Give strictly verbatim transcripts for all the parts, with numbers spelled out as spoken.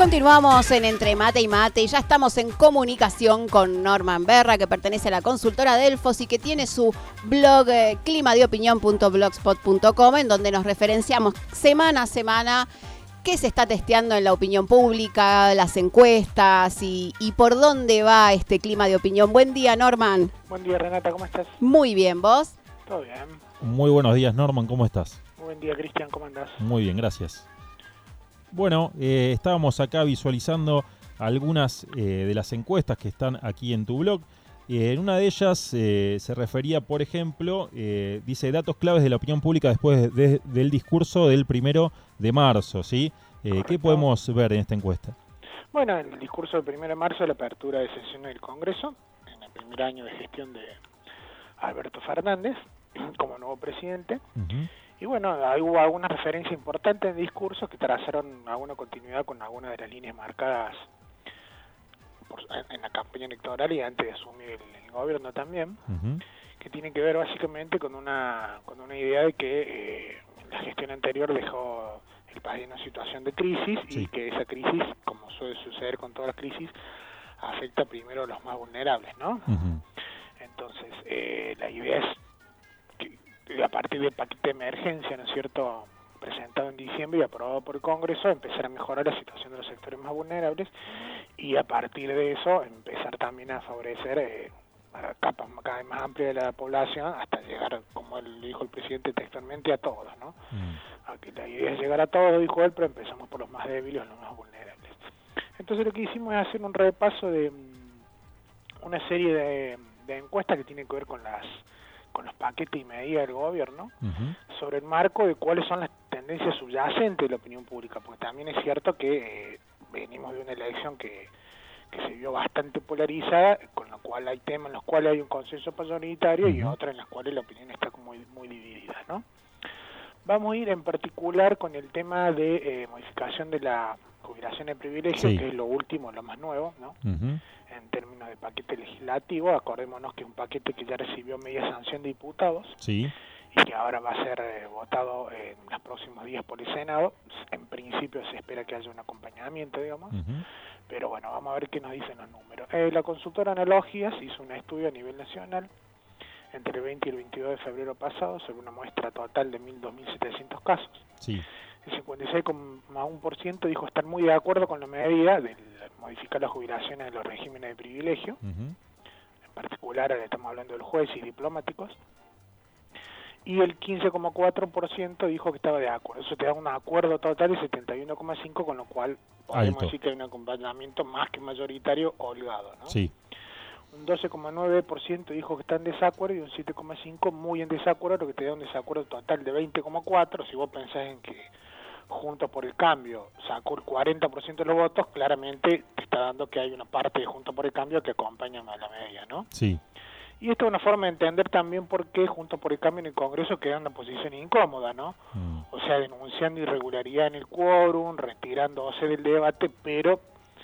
Continuamos en Entre Mate y Mate y ya estamos en comunicación con Norman Berra, que pertenece a la consultora Delfos y que tiene su blog eh, clima de opinión punto blogspot punto com, en donde nos referenciamos semana a semana qué se está testeando en la opinión pública, las encuestas y, y por dónde va este clima de opinión. Buen día, Norman. Buen día, Renata, ¿cómo estás? Muy bien, ¿vos? Todo bien. Muy buenos días, Norman, ¿cómo estás? Muy buen día, Cristian, ¿cómo andás? Muy bien, gracias. Bueno, eh, estábamos acá visualizando algunas eh, de las encuestas que están aquí en tu blog. Eh, en una de ellas eh, se refería, por ejemplo, eh, dice datos claves de la opinión pública después de, de, del discurso del primero de marzo, ¿sí? Eh, ¿Qué podemos ver en esta encuesta? Bueno, el discurso del primero de marzo, la apertura de sesiones del Congreso, en el primer año de gestión de Alberto Fernández como nuevo presidente. Uh-huh. Y bueno, hubo alguna referencia importante en discursos que trazaron alguna continuidad con algunas de las líneas marcadas por, en la campaña electoral y antes de asumir el, el gobierno también, uh-huh. que tienen que ver básicamente con una con una idea de que eh, la gestión anterior dejó el país en una situación de crisis, sí. y que esa crisis, como suele suceder con todas las crisis, afecta primero a los más vulnerables, ¿no? Uh-huh. Entonces, eh, la idea es a partir del paquete de emergencia, ¿no es cierto?, presentado en diciembre y aprobado por el Congreso, empezar a mejorar la situación de los sectores más vulnerables y a partir de eso empezar también a favorecer eh, a capas cada vez más amplias de la población hasta llegar, como él dijo el presidente textualmente, a todos, ¿no? Mm. Aquí la idea es llegar a todos, dijo él, pero empezamos por los más débiles, los más vulnerables. Entonces lo que hicimos es hacer un repaso de um, una serie de, de encuestas que tienen que ver con las con los paquetes y medidas del gobierno, uh-huh. sobre el marco de cuáles son las tendencias subyacentes de la opinión pública, porque también es cierto que eh, venimos de una elección que, que se vio bastante polarizada, con lo cual hay temas en los cuales hay un consenso mayoritario, uh-huh. y otros en los cuales la opinión está muy, muy dividida, ¿no? Vamos a ir en particular con el tema de eh, modificación de la jubilación de privilegio, sí. que es lo último, lo más nuevo, ¿no? Uh-huh. En términos de paquete legislativo, acordémonos que es un paquete que ya recibió media sanción de diputados, sí. y que ahora va a ser eh, votado en los próximos días por el Senado. En principio se espera que haya un acompañamiento, digamos, uh-huh. pero bueno, vamos a ver qué nos dicen los números. Eh, la consultora Analogias hizo un estudio a nivel nacional entre el veinte y el veintidós de febrero pasado sobre una muestra total de dos mil setecientos casos. Sí. El cincuenta y seis coma uno por ciento dijo estar muy de acuerdo con la medida de modificar las jubilaciones de los regímenes de privilegio, uh-huh. en particular ahora estamos hablando de los jueces y diplomáticos, y el quince coma cuatro por ciento dijo que estaba de acuerdo. Eso te da un acuerdo total de setenta y uno coma cinco por ciento, con lo cual podemos Alto. decir que hay un acompañamiento más que mayoritario holgado, ¿no? Sí. Un doce coma nueve por ciento dijo que está en desacuerdo y un siete coma cinco por ciento muy en desacuerdo, lo que te da un desacuerdo total de veinte coma cuatro por ciento. Si vos pensás en que Juntos por el Cambio sacó el cuarenta por ciento de los votos, claramente te está dando que hay una parte de Juntos por el Cambio que acompaña a la media, ¿no? Sí. Y esto es una forma de entender también por qué Juntos por el Cambio en el Congreso queda en una posición incómoda, ¿no? Mm. O sea, denunciando irregularidad en el quórum, retirándose del debate, pero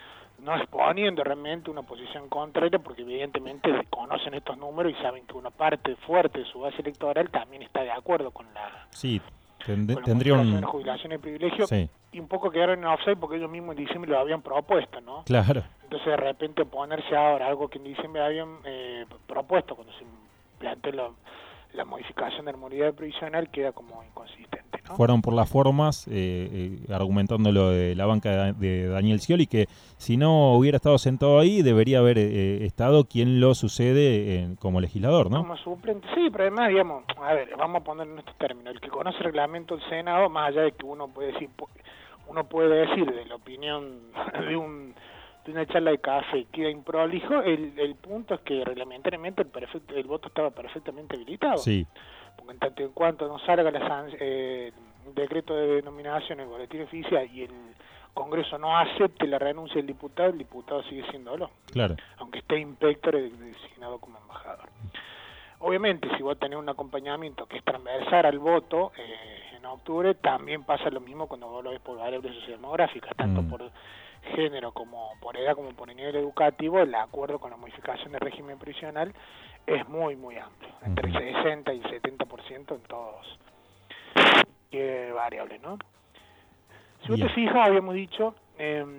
no exponiendo realmente una posición contraria, porque evidentemente conocen estos números y saben que una parte fuerte de su base electoral también está de acuerdo con la... Sí. Tend- tendría un... jubilación y privilegio, sí. y un poco quedaron en offside porque ellos mismos en diciembre lo habían propuesto, ¿no? Claro. Entonces de repente ponerse ahora algo que en diciembre habían eh, propuesto cuando se planteó la, la modificación de la modalidad previsional queda como inconsistente, ¿no? Fueron por las formas, eh, eh, argumentando lo de la banca de, de Daniel Scioli, que si no hubiera estado sentado ahí, debería haber eh, estado quien lo sucede en, como legislador, ¿no? Como suplente, sí, pero además, digamos, a ver, vamos a poner en estos términos, el que conoce el reglamento del Senado, más allá de que uno puede decir, uno puede decir de la opinión de un de una charla de café queda improlijo, el, el punto es que reglamentariamente el, perfecto, el voto estaba perfectamente habilitado. Sí. Porque en tanto en cuanto no salga la, eh, el decreto de denominación, el boletín oficial y el Congreso no acepte la renuncia del diputado, el diputado sigue siéndolo. Claro. Aunque esté inspector designado como embajador. Obviamente, si vos tenés un acompañamiento que es transversal al voto eh, en octubre, también pasa lo mismo cuando vos lo ves por variables sociodemográficas, tanto mm. por género como por edad como por nivel educativo. El acuerdo con la modificación del régimen previsional es muy muy amplio, entre el sesenta y el setenta por ciento en todos qué variables, ¿no? Si vos te fijas, habíamos dicho eh,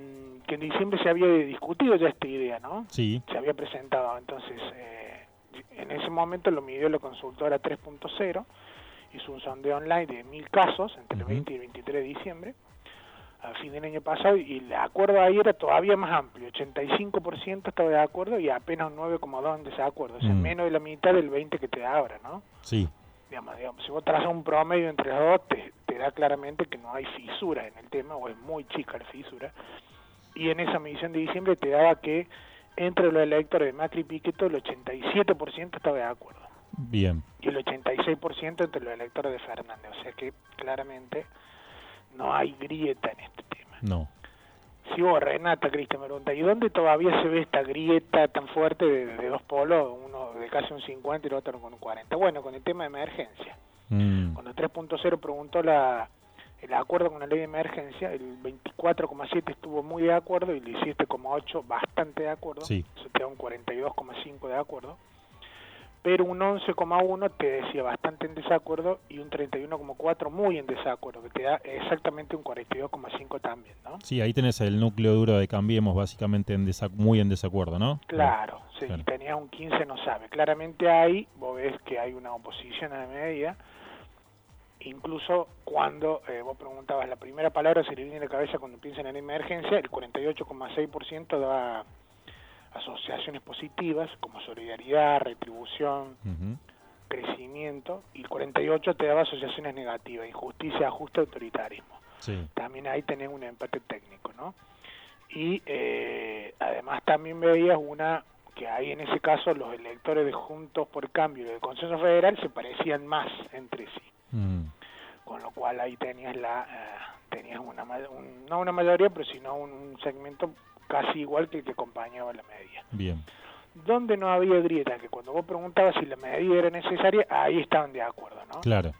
que en diciembre se había discutido ya esta idea, ¿no? Sí. Se había presentado, entonces eh, en ese momento lo midió la consultora tres punto cero, hizo un sondeo online de mil casos entre el veinte y el veintitrés de diciembre, a fin del año pasado, y el acuerdo ahí era todavía más amplio, ochenta y cinco por ciento estaba de acuerdo y apenas un nueve coma dos por ciento en desacuerdo, o sea, Mm. menos de la mitad del veinte que te da ahora, ¿no? Sí. Digamos, digamos, si vos trazas un promedio entre los dos, te, te da claramente que no hay fisura en el tema, o es muy chica la fisura, y en esa medición de diciembre te daba que entre los electores de Macri y Pichetto el ochenta y siete por ciento estaba de acuerdo. Bien. Y el ochenta y seis por ciento entre los electores de Fernández, o sea que claramente no hay grieta en este tema. No. Si vos, Renata, Cristian, me pregunta, ¿y dónde todavía se ve esta grieta tan fuerte de, de dos polos, uno de casi un cincuenta y el otro con un cuarenta? Bueno, con el tema de emergencia. Mm. Cuando tres punto cero preguntó la, el acuerdo con la ley de emergencia, el veinticuatro coma siete estuvo muy de acuerdo y el diecisiete coma ocho bastante de acuerdo. Sí. Eso te da un cuarenta y dos coma cinco de acuerdo. Pero un once coma uno te decía bastante en desacuerdo y un treinta y uno coma cuatro muy en desacuerdo, que te da exactamente un cuarenta y dos coma cinco también, ¿no? Sí, ahí tenés el núcleo duro de Cambiemos básicamente en desa- muy en desacuerdo, ¿no? Claro, sí, Claro. y tenías un quince no sabe. Claramente ahí vos ves que hay una oposición a la medida, incluso cuando eh, vos preguntabas la primera palabra se le viene a la cabeza cuando piensan en emergencia, el cuarenta y ocho coma seis por ciento da asociaciones positivas como solidaridad, retribución, Ujú. crecimiento, y el cuarenta y ocho te daba asociaciones negativas, injusticia, ajuste, autoritarismo. Sí. También ahí tenés un empate técnico, ¿no? Y eh, además también veías una, que ahí en ese caso los electores de Juntos por el Cambio y del Consenso Federal se parecían más entre sí, Mm. con lo cual ahí tenías la eh, tenías una ma- un, no una mayoría, pero sino un, un segmento casi igual que el que acompañaba la medida. Bien. Donde no había grieta, que cuando vos preguntabas si la medida era necesaria, ahí estaban de acuerdo, ¿no? Claro.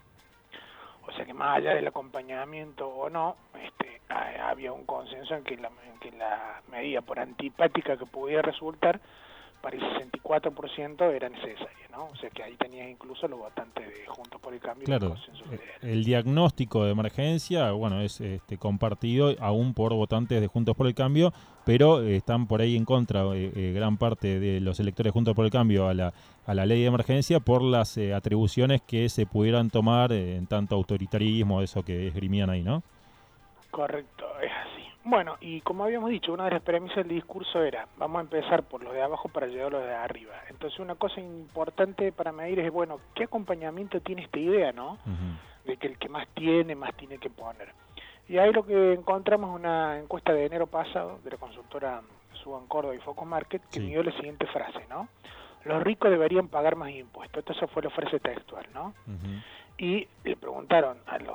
O sea que más allá del acompañamiento o no, este, ha- había un consenso en que, la, en que la medida, por antipática que pudiera resultar, para el sesenta y cuatro por ciento era necesaria, ¿no? O sea que ahí tenías incluso los votantes de Juntos por el Cambio y Claro. del Consenso Eh, Federal. El diagnóstico de emergencia, bueno, es este, compartido aún por votantes de Juntos por el Cambio, pero eh, están por ahí en contra eh, eh, gran parte de los electores de Juntos por el Cambio a la, a la ley de emergencia por las eh, atribuciones que se pudieran tomar eh, en tanto autoritarismo, eso que esgrimían ahí, ¿no? Correcto, es así. Bueno, y como habíamos dicho, una de las premisas del discurso era, vamos a empezar por los de abajo para llegar a los de arriba. Entonces una cosa importante para medir es, bueno, ¿qué acompañamiento tiene esta idea, no? Ujú. De que el que más tiene, más tiene que poner. Y ahí lo que encontramos es una encuesta de enero pasado de la consultora Suban Córdoba y Focus Market que Sí. midió la siguiente frase, ¿no? Los ricos deberían pagar más impuestos. Esta esa fue la frase textual, ¿no? Ujú. Y le preguntaron a los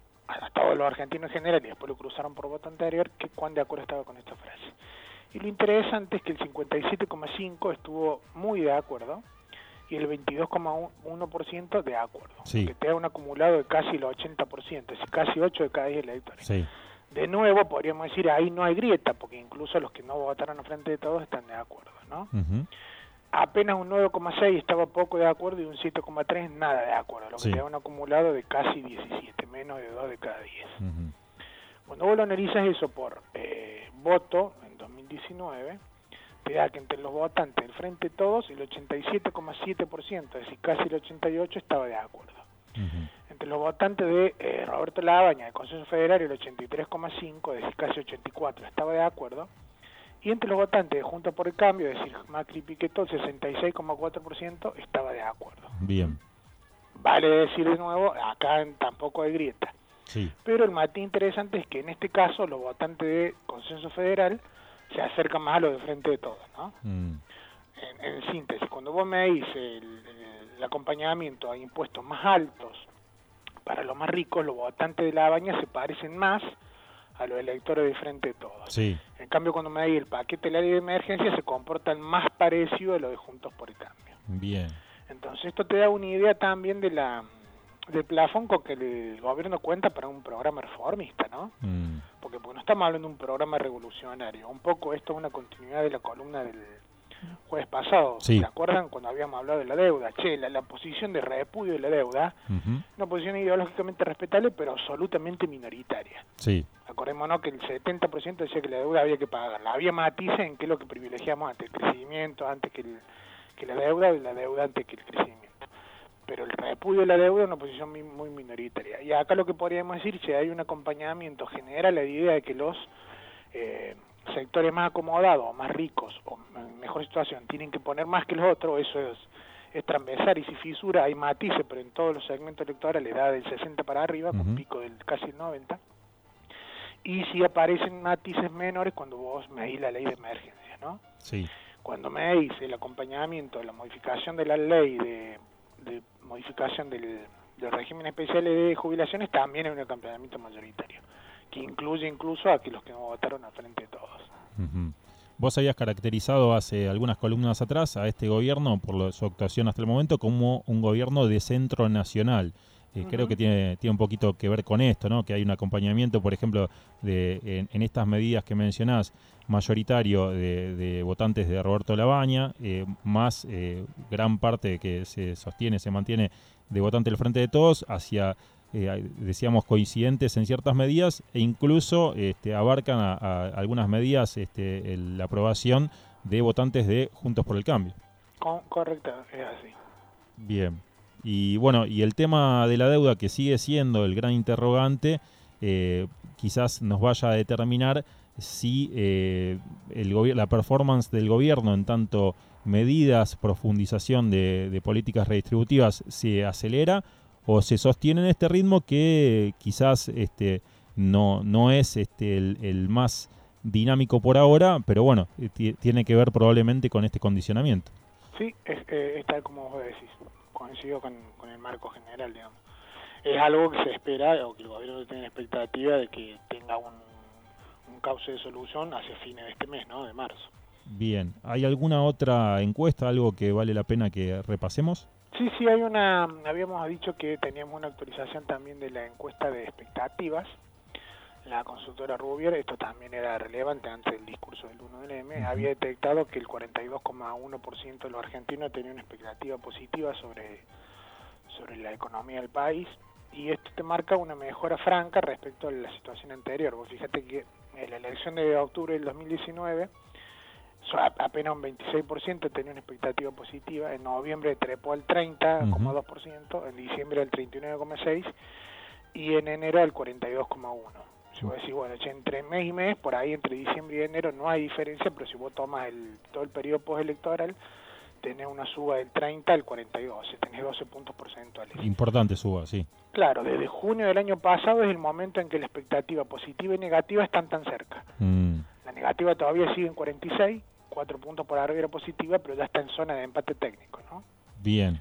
a todos los argentinos en general y después lo cruzaron por voto anterior que cuán de acuerdo estaba con esta frase. Y lo interesante es que el cincuenta y siete coma cinco por ciento estuvo muy de acuerdo y el veintidós coma uno por ciento de acuerdo, Sí. que te da un acumulado de casi el ochenta por ciento, es decir, casi ocho de cada diez electores. Sí. De nuevo, podríamos decir, ahí no hay grieta, porque incluso los que no votaron a frente de todos están de acuerdo, ¿no? Ujú. Apenas un nueve coma seis estaba poco de acuerdo y un siete coma tres nada de acuerdo, lo que Sí. te da un acumulado de casi diecisiete, menos de dos de cada diez. Ujú. Cuando vos lo analizas eso por eh, voto en dos mil diecinueve, te da que entre los votantes del Frente de Todos, el ochenta y siete coma siete por ciento, es decir, casi el ochenta y ocho por ciento estaba de acuerdo. Ujú. Entre los votantes de eh, Roberto Labaña, del Consenso Federal, el ochenta y tres coma cinco por ciento, es decir, casi ochenta y cuatro por ciento estaba de acuerdo. Y entre los votantes de Juntos por el Cambio, es decir, Macri y Pichetto, el sesenta y seis coma cuatro por ciento estaba de acuerdo. Bien. Vale decir de nuevo, acá en- tampoco hay grieta. Sí. Pero el matiz interesante es que en este caso los votantes de Consenso Federal se acercan más a los de Frente de Todos, ¿no? Mm. En, en síntesis, cuando vos me dices el, el- el acompañamiento a impuestos más altos para los más ricos, los votantes de La Baña se parecen más a los electores de Frente de Todos. Sí. En cambio, cuando me dices el paquete de la ley de emergencia, se comportan más parecidos a los de Juntos por el Cambio. Bien. Entonces esto te da una idea también de la del plafón con que el gobierno cuenta para un programa reformista, ¿no? Mm. Porque, porque no estamos hablando de un programa revolucionario. Un poco esto es una continuidad de la columna del jueves pasado. Sí. ¿Se acuerdan cuando habíamos hablado de la deuda? Che, la, la posición de repudio de la deuda, Ujú. una posición ideológicamente respetable, pero absolutamente minoritaria. Sí. La acordémonos que el setenta por ciento decía que la deuda había que pagarla. Había matices en qué es lo que privilegiamos antes, el crecimiento antes que, el, que la deuda y la deuda antes que el crecimiento. Pero el repudio de la deuda es una posición muy, muy minoritaria. Y acá lo que podríamos decir, si hay un acompañamiento general, la idea de que los eh, sectores más acomodados, o más ricos, o en mejor situación, tienen que poner más que los otros, eso es, es transversal, y si fisura hay matices, pero en todos los segmentos electorales da del sesenta para arriba, uh-huh. con pico del casi el noventa, y si aparecen matices menores cuando vos medís la ley de emergencia, ¿no? Sí. Cuando medís el acompañamiento, la modificación de la ley de, de modificación del, del régimen especial de jubilaciones, también hay un acompañamiento mayoritario, que incluye incluso a que los que no votaron al Frente de Todos. Uh-huh. Vos habías caracterizado hace algunas columnas atrás a este gobierno, por lo, su actuación hasta el momento, como un gobierno de centro nacional. Eh, uh-huh. Creo que tiene, tiene un poquito que ver con esto, ¿no? Que hay un acompañamiento, por ejemplo, de en, en estas medidas que mencionás, mayoritario de, de votantes de Roberto Labaña, eh, más eh, gran parte que se sostiene, se mantiene de votantes del Frente de Todos, hacia, eh, decíamos, coincidentes en ciertas medidas, e incluso este, abarcan a, a algunas medidas este, el, la aprobación de votantes de Juntos por el Cambio. Con, correcto, es así. Bien. Y bueno, y el tema de la deuda, que sigue siendo el gran interrogante, eh, quizás nos vaya a determinar si eh, el la performance del gobierno en tanto medidas, profundización de, de políticas redistributivas se acelera o se sostiene en este ritmo que quizás este, no, no es este, el, el más dinámico por ahora, pero bueno, tiene que ver probablemente con este condicionamiento. Sí, es, eh, es tal como vos decís, coincido con, con el marco general, digamos. Es algo que se espera, o que el gobierno tiene expectativa de que tenga un, un cauce de solución hacia fines de este mes, ¿no? De marzo. Bien, ¿hay alguna otra encuesta, algo que vale la pena que repasemos? Sí, sí, hay una, habíamos dicho que teníamos una actualización también de la encuesta de expectativas. La consultora Rubier, esto también era relevante antes del discurso del uno de eme, uh-huh. había detectado que el cuarenta y dos coma uno por ciento de los argentinos tenía una expectativa positiva sobre, sobre la economía del país, y esto te marca una mejora franca respecto a la situación anterior. Vos fíjate que en la elección de octubre del dos mil diecinueve, apenas un veintiséis por ciento tenía una expectativa positiva, en noviembre trepó al treinta coma dos por ciento, uh-huh. en diciembre al treinta y nueve coma seis por ciento y en enero al cuarenta y dos coma uno por ciento. Si vos decís, bueno, entre mes y mes, por ahí entre diciembre y enero no hay diferencia, pero si vos tomas el, todo el periodo postelectoral, tenés una suba del treinta al cuarenta y dos, tenés doce puntos porcentuales. Importante suba, sí. Claro, desde junio del año pasado es el momento en que la expectativa positiva y negativa están tan cerca. Mm. La negativa todavía sigue en cuarenta y seis, cuatro puntos por arriba positiva, pero ya está en zona de empate técnico, ¿no? Bien.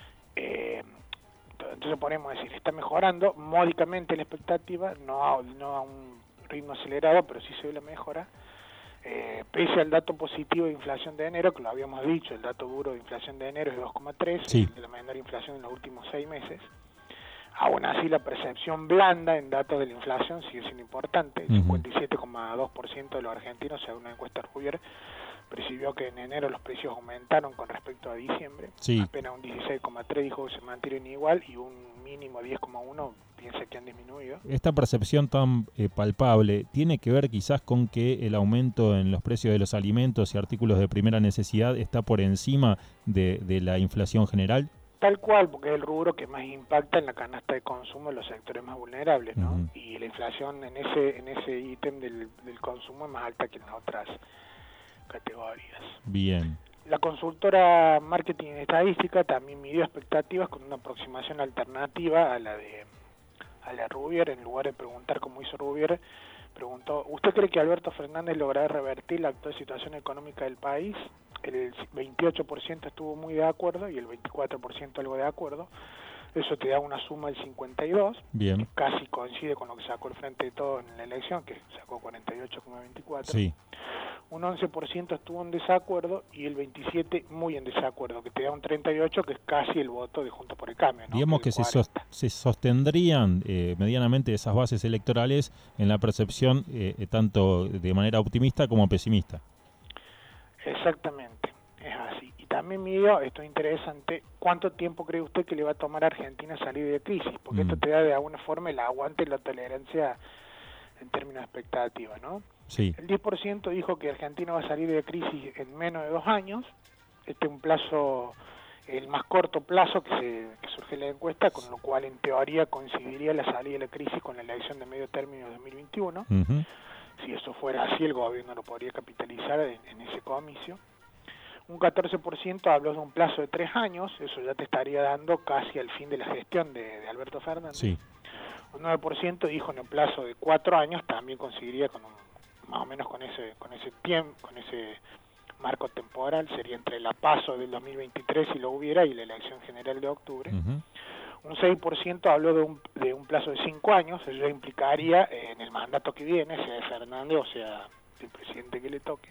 Eh, entonces podemos decir, está mejorando módicamente la expectativa, no a, no a un ritmo acelerado, pero sí se ve la mejora. Eh, pese al dato positivo de inflación de enero, que lo habíamos dicho, el dato duro de inflación de enero es dos coma tres, sí. de la menor inflación en los últimos seis meses. Aún así, la percepción blanda en datos de la inflación sigue siendo importante. El uh-huh. cincuenta y siete coma dos por ciento de los argentinos, según una encuesta Rubier, percibió que en enero los precios aumentaron con respecto a diciembre. Sí. Apenas un dieciséis coma tres dijo que se mantienen igual y un mínimo diez coma uno piensa que han disminuido. Esta percepción tan eh, palpable tiene que ver quizás con que el aumento en los precios de los alimentos y artículos de primera necesidad está por encima de, de la inflación general. Tal cual, porque es el rubro que más impacta en la canasta de consumo de los sectores más vulnerables, ¿no? Uh-huh. Y la inflación en ese en ese ítem del, del consumo es más alta que en las otras categorías. Bien. La consultora Marketing y Estadística también midió expectativas con una aproximación alternativa a la de a la Rubier. En lugar de preguntar como hizo Rubier, preguntó, ¿usted cree que Alberto Fernández logrará revertir la actual situación económica del país? El veintiocho por ciento estuvo muy de acuerdo y el veinticuatro por ciento algo de acuerdo. Eso te da una suma del cincuenta y dos, bien, que casi coincide con lo que sacó el Frente de Todos en la elección, que sacó cuarenta y ocho coma veinticuatro. Sí. Un once por ciento estuvo en desacuerdo y el veintisiete por ciento muy en desacuerdo, que te da un treinta y ocho por ciento, que es casi el voto de Juntos por el Cambio, ¿no? Digamos que, que se, sos, se sostendrían eh, medianamente esas bases electorales en la percepción eh, tanto de manera optimista como pesimista. Exactamente, es así. Y también midió, esto es interesante, ¿cuánto tiempo cree usted que le va a tomar a Argentina salir de crisis? Porque mm. esto te da de alguna forma el aguante y la tolerancia en términos de expectativa, ¿no? Sí. El diez por ciento dijo que Argentina va a salir de crisis en menos de dos años. Este es un plazo, el más corto plazo que, se, que surge en la encuesta, con lo cual en teoría coincidiría la salida de la crisis con la elección de medio término de dos mil veintiuno. Uh-huh. Si eso fuera así, el gobierno lo podría capitalizar en, en ese comicio. Un catorce por ciento habló de un plazo de tres años, eso ya te estaría dando casi al fin de la gestión de, de Alberto Fernández. Sí. Un nueve por ciento dijo en un plazo de cuatro años, también conseguiría con un, más o menos con ese, con ese tiempo, con ese marco temporal, sería entre la PASO del dos mil veintitrés si lo hubiera y la elección general de octubre. Uh-huh. Un seis por ciento habló de un, de un plazo de cinco años, eso implicaría eh, en el mandato que viene, sea de Fernández o sea del presidente que le toque.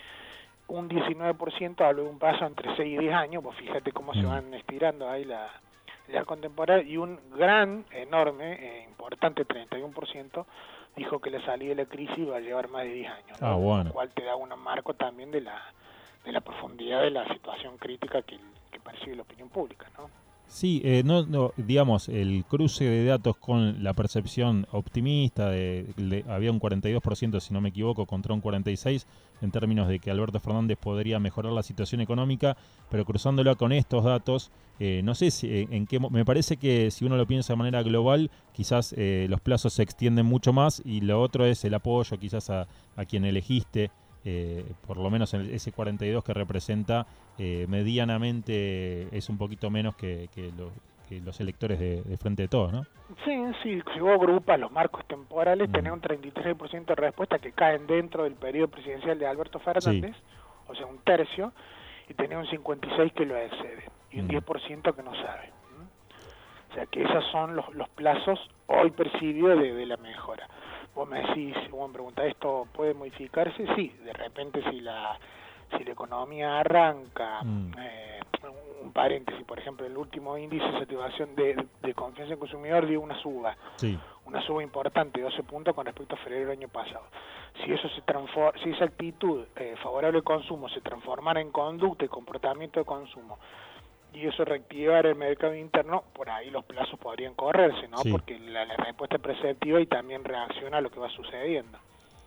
Un diecinueve por ciento habló de un paso entre seis y diez años, pues fíjate cómo se van estirando ahí la, la contemporánea, y un gran, enorme, eh, importante treinta y uno por ciento dijo que la salida de la crisis va a llevar más de diez años, ¿no? Ah, bueno. Lo cual te da un marco también de la de la profundidad de la situación crítica que, que percibe la opinión pública, ¿no? Sí, eh, no, no, digamos, el cruce de datos con la percepción optimista, de, de, había un cuarenta y dos por ciento, si no me equivoco, contra un cuarenta y seis por ciento, en términos de que Alberto Fernández podría mejorar la situación económica, pero cruzándola con estos datos, eh, no sé si, en qué, me parece que si uno lo piensa de manera global, quizás eh, los plazos se extienden mucho más, y lo otro es el apoyo quizás a, a quien elegiste. Eh, por lo menos ese cuarenta y dos que representa eh, medianamente es un poquito menos que, que, lo, que los electores de, de Frente de Todos, ¿no? Sí, sí, si vos agrupas los marcos temporales, mm. tenés un treinta y tres por ciento de respuestas que caen dentro del periodo presidencial de Alberto Fernández, sí. O sea, un tercio, y tenés un cincuenta y seis por ciento que lo excede, y un mm. diez por ciento que no sabe. ¿Mm? O sea, que esos son los, los plazos hoy percibidos de, de la mejora. Vos me decís, vos me preguntás, ¿esto puede modificarse? Sí, de repente si la si la economía arranca, mm. eh, un paréntesis, por ejemplo, el último índice de satisfacción de, de confianza del consumidor dio una suba, sí. una suba importante, doce puntos con respecto a febrero del año pasado. Si eso se transforma, si esa actitud eh, favorable al consumo se transformara en conducta y comportamiento de consumo, y eso reactivar el mercado interno, por ahí los plazos podrían correrse, ¿no? Sí. Porque la, la respuesta es perceptiva y también reacciona a lo que va sucediendo.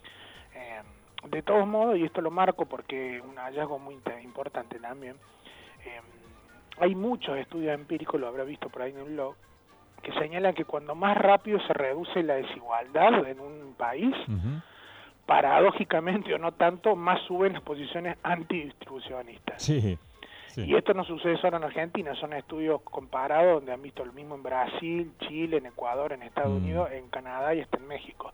Eh, de todos modos, y esto lo marco porque es un hallazgo muy importante también, eh, hay muchos estudios empíricos, lo habrá visto por ahí en un blog, que señalan que cuando más rápido se reduce la desigualdad en un país, uh-huh. paradójicamente o no tanto, más suben las posiciones antidistribucionistas. Sí. Sí. Y esto no sucede solo en Argentina, son estudios comparados donde han visto lo mismo en Brasil, Chile, en Ecuador, en Estados mm. Unidos, en Canadá y hasta en México.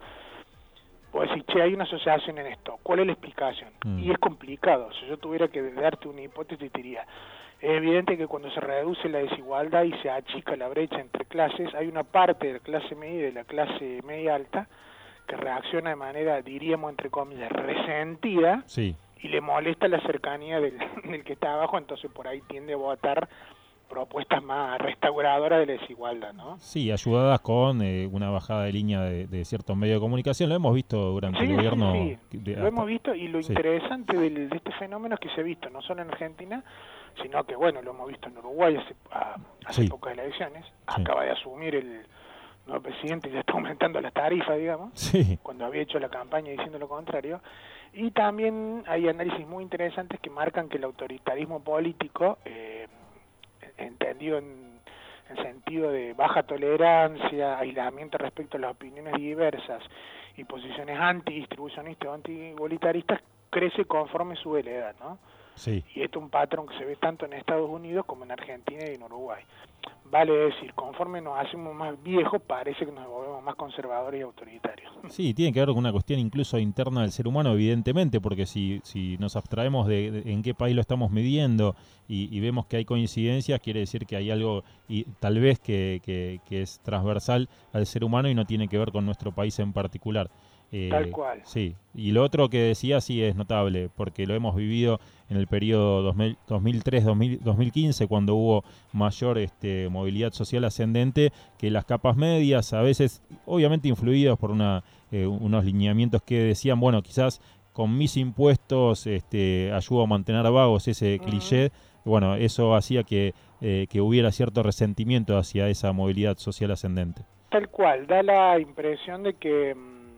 Puedes decir, che, hay una asociación en esto, ¿cuál es la explicación? Mm. Y es complicado, si yo tuviera que darte una hipótesis diría, es evidente que cuando se reduce la desigualdad y se achica la brecha entre clases, hay una parte de la clase media y de la clase media alta que reacciona de manera, diríamos entre comillas, resentida, sí. y le molesta la cercanía del, del que está abajo, entonces por ahí tiende a votar propuestas más restauradoras de la desigualdad, ¿no? Sí, ayudadas con eh, una bajada de línea de, de ciertos medios de comunicación, lo hemos visto durante sí, el gobierno. Sí, sí. De, lo hasta... hemos visto, y lo sí. interesante del, de este fenómeno es que se ha visto no solo en Argentina, sino que, bueno, lo hemos visto en Uruguay hace, a, hace sí. pocas elecciones, sí. acaba de asumir el nuevo presidente y ya está aumentando las tarifas, digamos, sí. cuando había hecho la campaña diciendo lo contrario. Y también hay análisis muy interesantes que marcan que el autoritarismo político, eh, entendido en, en sentido de baja tolerancia, aislamiento respecto a las opiniones diversas y posiciones antidistribucionistas o antivoluntaristas, crece conforme sube la edad, ¿no? Sí. Y esto es un patrón que se ve tanto en Estados Unidos como en Argentina y en Uruguay. Vale decir, conforme nos hacemos más viejos, parece que nos volvemos más conservadores y autoritarios. Sí, tiene que ver con una cuestión incluso interna del ser humano, evidentemente, porque si, si nos abstraemos de, de en qué país lo estamos midiendo y, y vemos que hay coincidencias, quiere decir que hay algo, y tal vez que, que, que es transversal al ser humano y no tiene que ver con nuestro país en particular. Eh, Tal cual. Sí, y lo otro que decía sí es notable, porque lo hemos vivido en el periodo dos mil tres dos mil quince, cuando hubo mayor este, movilidad social ascendente, que las capas medias, a veces obviamente influidos por una, eh, unos lineamientos que decían, bueno, quizás con mis impuestos este, ayudo a mantener vagos, ese uh-huh. cliché, bueno, eso hacía que, eh, que hubiera cierto resentimiento hacia esa movilidad social ascendente. Tal cual, da la impresión de que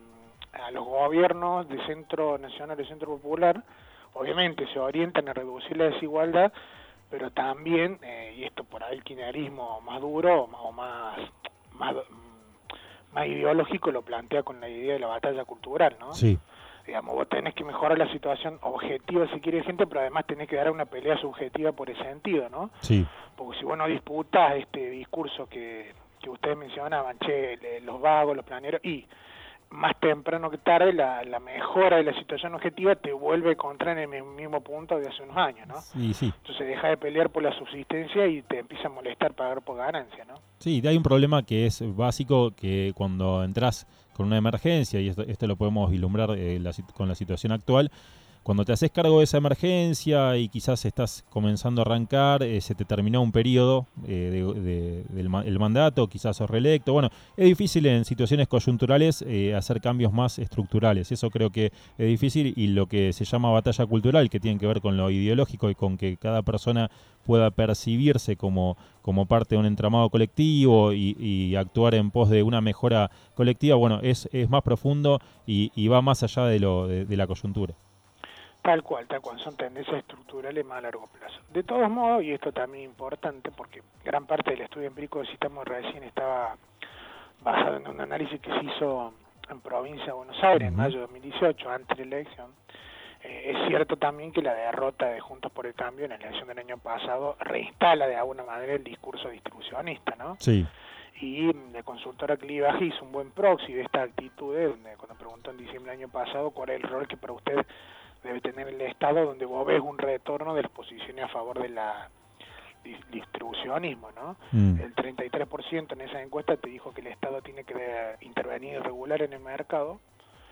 a los gobiernos de centro nacional y centro popular, obviamente se orientan a reducir la desigualdad, pero también, eh, y esto por ahí el kirchnerismo más duro o más, más, más ideológico lo plantea con la idea de la batalla cultural, ¿no? Sí. Digamos, vos tenés que mejorar la situación objetiva si quiere gente, pero además tenés que dar una pelea subjetiva por ese sentido, ¿no? Sí. Porque si vos no disputas este discurso que, que ustedes mencionaban, che, los vagos, los planeros, y más temprano que tarde la, la mejora de la situación objetiva te vuelve a encontrar en el mismo punto de hace unos años, ¿no? Sí, sí. Entonces deja de pelear por la subsistencia y te empieza a molestar pagar por ganancia, ¿no? Sí, hay un problema que es básico, que cuando entras con una emergencia, y esto, esto lo podemos vislumbrar eh, la, con la situación actual, cuando te haces cargo de esa emergencia y quizás estás comenzando a arrancar, eh, se te terminó un periodo eh, de, de, del ma el mandato, quizás sos reelecto. Bueno, es difícil en situaciones coyunturales eh, hacer cambios más estructurales. Eso creo que es difícil, y lo que se llama batalla cultural, que tiene que ver con lo ideológico y con que cada persona pueda percibirse como, como parte de un entramado colectivo y, y actuar en pos de una mejora colectiva, bueno, es, es más profundo y, y va más allá de, lo, de, de la coyuntura. Tal cual, tal cual, son tendencias estructurales más a largo plazo. De todos modos, y esto también es importante, porque gran parte del estudio empírico que citamos recién estaba basado en un análisis que se hizo en provincia de Buenos Aires en mayo de dos mil dieciocho, antes de la elección. Eh, es cierto también que la derrota de Juntos por el Cambio en la elección del año pasado reinstala de alguna manera el discurso distribucionista, ¿no? Sí. Y la consultora Clivaje hizo un buen proxy de esta actitud, donde cuando preguntó en diciembre del año pasado cuál es el rol que para usted debe tener el Estado, donde vos ves un retorno de las posiciones a favor de la distribucionismo, ¿no? Mm. El treinta y tres por ciento en esa encuesta te dijo que el Estado tiene que intervenir y regular en el mercado.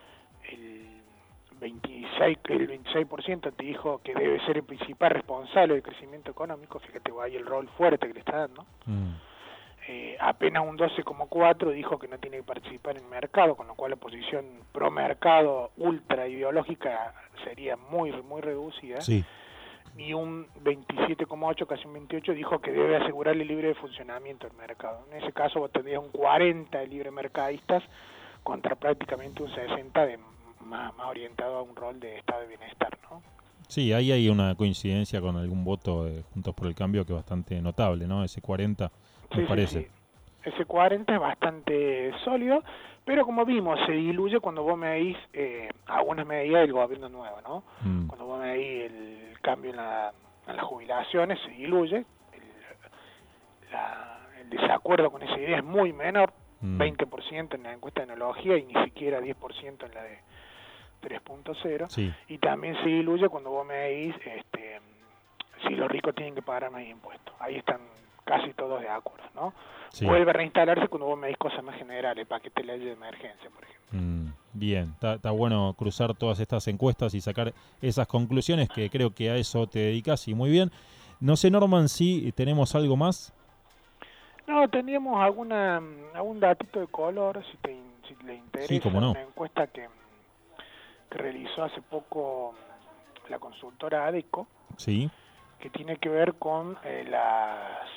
El veintiséis, el veintiséis por ciento te dijo que debe ser el principal responsable del crecimiento económico. Fíjate, ahí el rol fuerte que le está dando. Mm. Eh, apenas un doce coma cuatro por ciento dijo que no tiene que participar en el mercado, con lo cual la posición pro mercado ultra ideológica sería muy muy reducida. Sí. Y un veintisiete coma ocho por ciento, casi un veintiocho por ciento, dijo que debe asegurarle libre funcionamiento del mercado. En ese caso vos tendrías un cuarenta de libre mercadistas contra prácticamente un sesenta de más, más orientado a un rol de estado de bienestar, ¿no? Sí, ahí hay una coincidencia con algún voto de Juntos por el Cambio que es bastante notable, ¿no? Ese cuarenta, me sí, parece. Sí, sí. Ese cuarenta es bastante sólido, pero como vimos, se diluye cuando vos medís eh, algunas medidas del gobierno nuevo, ¿no? Mm. Cuando vos medís el cambio en, la, en las jubilaciones, se diluye. El, la, el desacuerdo con esa idea es muy menor, mm. veinte por ciento en la encuesta de tecnología y ni siquiera diez por ciento en la de tres punto cero. Sí. Y también se diluye cuando vos medís este, si los ricos tienen que pagar más impuestos. Ahí están casi todos de acuerdo, ¿no? Sí. Vuelve a reinstalarse cuando vos medís cosas más generales, paquete de ley de emergencia, por ejemplo. Mm, bien, está bueno cruzar todas estas encuestas y sacar esas conclusiones, que creo que a eso te dedicas, y muy bien. No sé, Norman, si tenemos algo más. No, teníamos alguna algún datito de color, si, te, si le interesa. Sí, cómo no. Una encuesta que, que realizó hace poco la consultora ADECO, sí. que tiene que ver con eh, las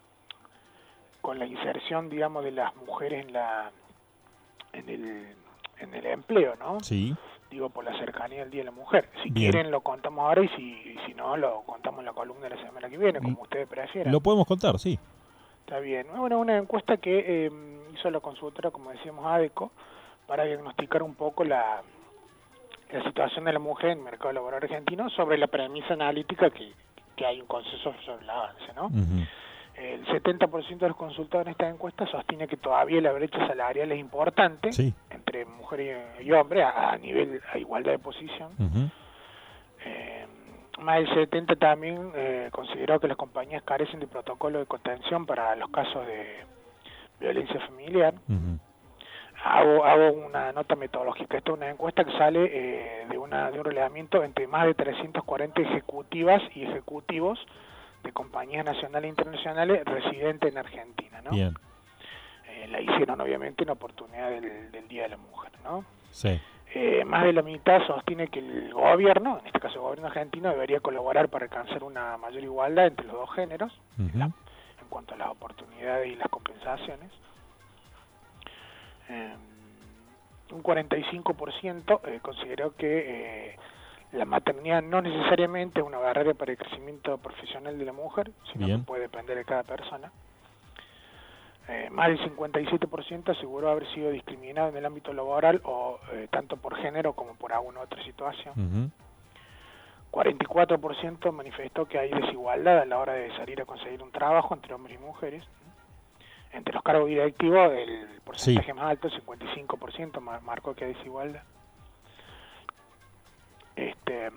con la inserción, digamos, de las mujeres en la en el en el empleo, ¿no? Sí. Digo, por la cercanía del Día de la Mujer. Si Bien. quieren lo contamos ahora, y si, y si no, lo contamos en la columna de la semana que viene, como L ustedes prefieran. Lo podemos contar, sí. Está bien. Bueno, una encuesta que eh, hizo la consultora, como decíamos, ADECO, para diagnosticar un poco la, la situación de la mujer en el mercado laboral argentino, sobre la premisa analítica que, que hay un consenso sobre el avance, ¿no? Uh-huh. El setenta por ciento de los consultados en esta encuesta sostiene que todavía la brecha salarial es importante, sí, entre mujer y hombre a, a nivel, a igualdad de posición. Uh-huh. eh, más del setenta por ciento también eh, consideró que las compañías carecen de protocolo de contención para los casos de violencia familiar. Uh-huh. Hago, hago una nota metodológica. Esta es una encuesta que sale eh, de, una, de un relevamiento entre más de trescientas cuarenta ejecutivas y ejecutivos de compañías nacionales e internacionales residentes en Argentina, ¿no? Bien. Eh, la hicieron obviamente en oportunidad del, del Día de la Mujer, ¿no? Sí. Eh, más de la mitad sostiene que el gobierno, en este caso el gobierno argentino, debería colaborar para alcanzar una mayor igualdad entre los dos géneros, uh-huh, ¿la? En cuanto a las oportunidades y las compensaciones. Eh, un cuarenta y cinco por ciento eh, consideró que eh, la maternidad no necesariamente es una barrera para el crecimiento profesional de la mujer, sino Bien. que puede depender de cada persona. Eh, más del cincuenta y siete por ciento aseguró haber sido discriminado en el ámbito laboral, o eh, tanto por género como por alguna otra situación. Uh-huh. cuarenta y cuatro por ciento manifestó que hay desigualdad a la hora de salir a conseguir un trabajo entre hombres y mujeres. Entre los cargos directivos, el porcentaje sí. más alto, el cincuenta y cinco por ciento, marcó que hay desigualdad. Este,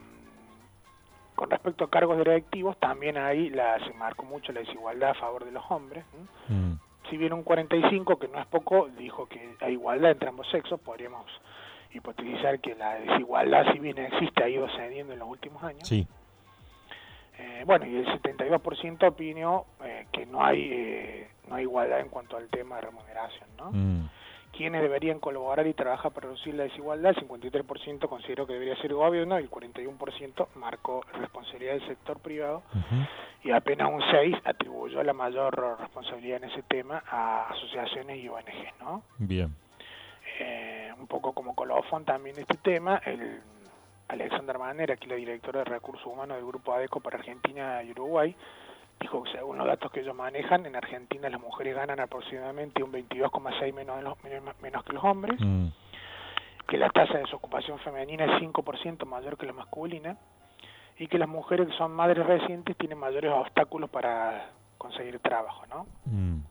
con respecto a cargos directivos, también ahí la, se marcó mucho la desigualdad a favor de los hombres. Mm. Si bien un cuarenta y cinco por ciento, que no es poco, dijo que hay igualdad entre ambos sexos, podríamos hipotetizar que la desigualdad, si bien existe, ha ido cediendo en los últimos años. Sí. Eh, bueno, y el setenta y dos por ciento opinó eh, que no hay eh, no hay igualdad en cuanto al tema de remuneración, ¿no? Mm. ¿Quiénes deberían colaborar y trabajar para reducir la desigualdad? El cincuenta y tres por ciento consideró que debería ser el gobierno, y el cuarenta y uno por ciento marcó responsabilidad del sector privado, uh-huh. y apenas un seis por ciento atribuyó la mayor responsabilidad en ese tema a asociaciones y O N G, ¿no? Bien. Eh, un poco como colofón también este tema, el Alexander Manera, aquí la directora de Recursos Humanos del Grupo ADECO para Argentina y Uruguay, dijo que según los datos que ellos manejan, en Argentina las mujeres ganan aproximadamente un veintidós coma seis por ciento menos, menos que los hombres, mm. que la tasa de desocupación femenina es cinco por ciento mayor que la masculina, y que las mujeres que son madres recientes tienen mayores obstáculos para conseguir trabajo, ¿no? Mm.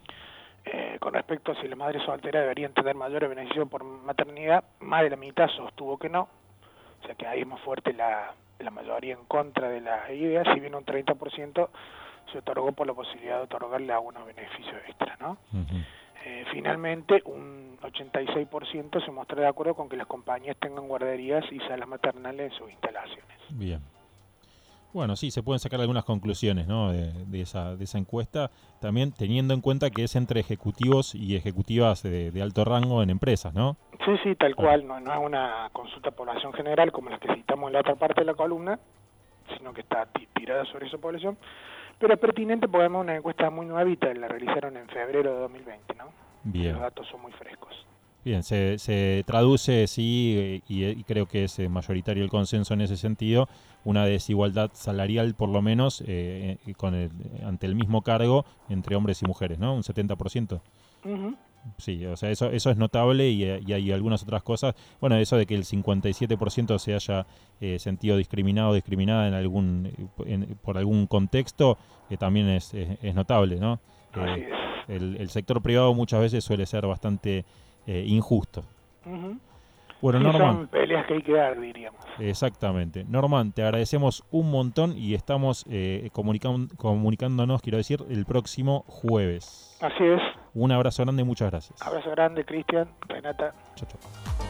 Eh, con respecto a si las madres solteras deberían tener mayores beneficios por maternidad, más de la mitad sostuvo que no, o sea que ahí es más fuerte la, la mayoría en contra de las ideas, si bien un treinta por ciento se otorgó por la posibilidad de otorgarle algunos beneficios extra, ¿no? Uh-huh. Eh, finalmente, un ochenta y seis por ciento se mostró de acuerdo con que las compañías tengan guarderías y salas maternales en sus instalaciones. Bien. Bueno, sí, se pueden sacar algunas conclusiones, ¿no? de, de, esa, de esa encuesta, también teniendo en cuenta que es entre ejecutivos y ejecutivas de, de alto rango en empresas, ¿no? Sí, sí, tal cual, no, no es una consulta a población general como las que citamos en la otra parte de la columna, sino que está tirada sobre esa población, pero es pertinente porque es una encuesta muy nuevita, la realizaron en febrero de dos mil veinte, ¿no? Bien. Los datos son muy frescos. Bien, se, se traduce, sí, y, y creo que es mayoritario el consenso en ese sentido, una desigualdad salarial por lo menos eh, con el, ante el mismo cargo entre hombres y mujeres, ¿no? Un setenta por ciento. Uh-huh. Sí, o sea, eso eso es notable, y, y hay algunas otras cosas. Bueno, eso de que el cincuenta y siete por ciento se haya eh, sentido discriminado o discriminada en algún en, por algún contexto, eh, también es, es, es notable, ¿no? Así Eh, es. el, el sector privado muchas veces suele ser bastante eh, injusto. Uh-huh. Bueno, sí, Norman. Son peleas que hay que dar, diríamos. Exactamente. Norman, te agradecemos un montón y estamos eh, comunicando, comunicándonos, quiero decir, el próximo jueves. Así es. Un abrazo grande y muchas gracias. Abrazo grande, Cristian, Renata. Chau, chau.